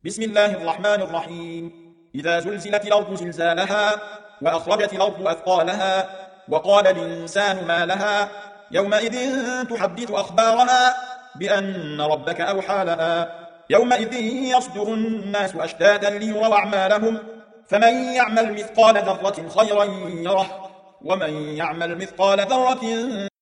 بسم الله الرحمن الرحيم. إذا زلزلت الأرض زلزالها وأخرجت الأرض أثقالها وقال الإنسان ما لها يومئذ تحدث أخبارها بأن ربك أوحى لها يومئذ يصدر الناس أشتاتا ليروا أعمالهم فمن يعمل مثقال ذرة خيرا يره ومن يعمل مثقال ذرة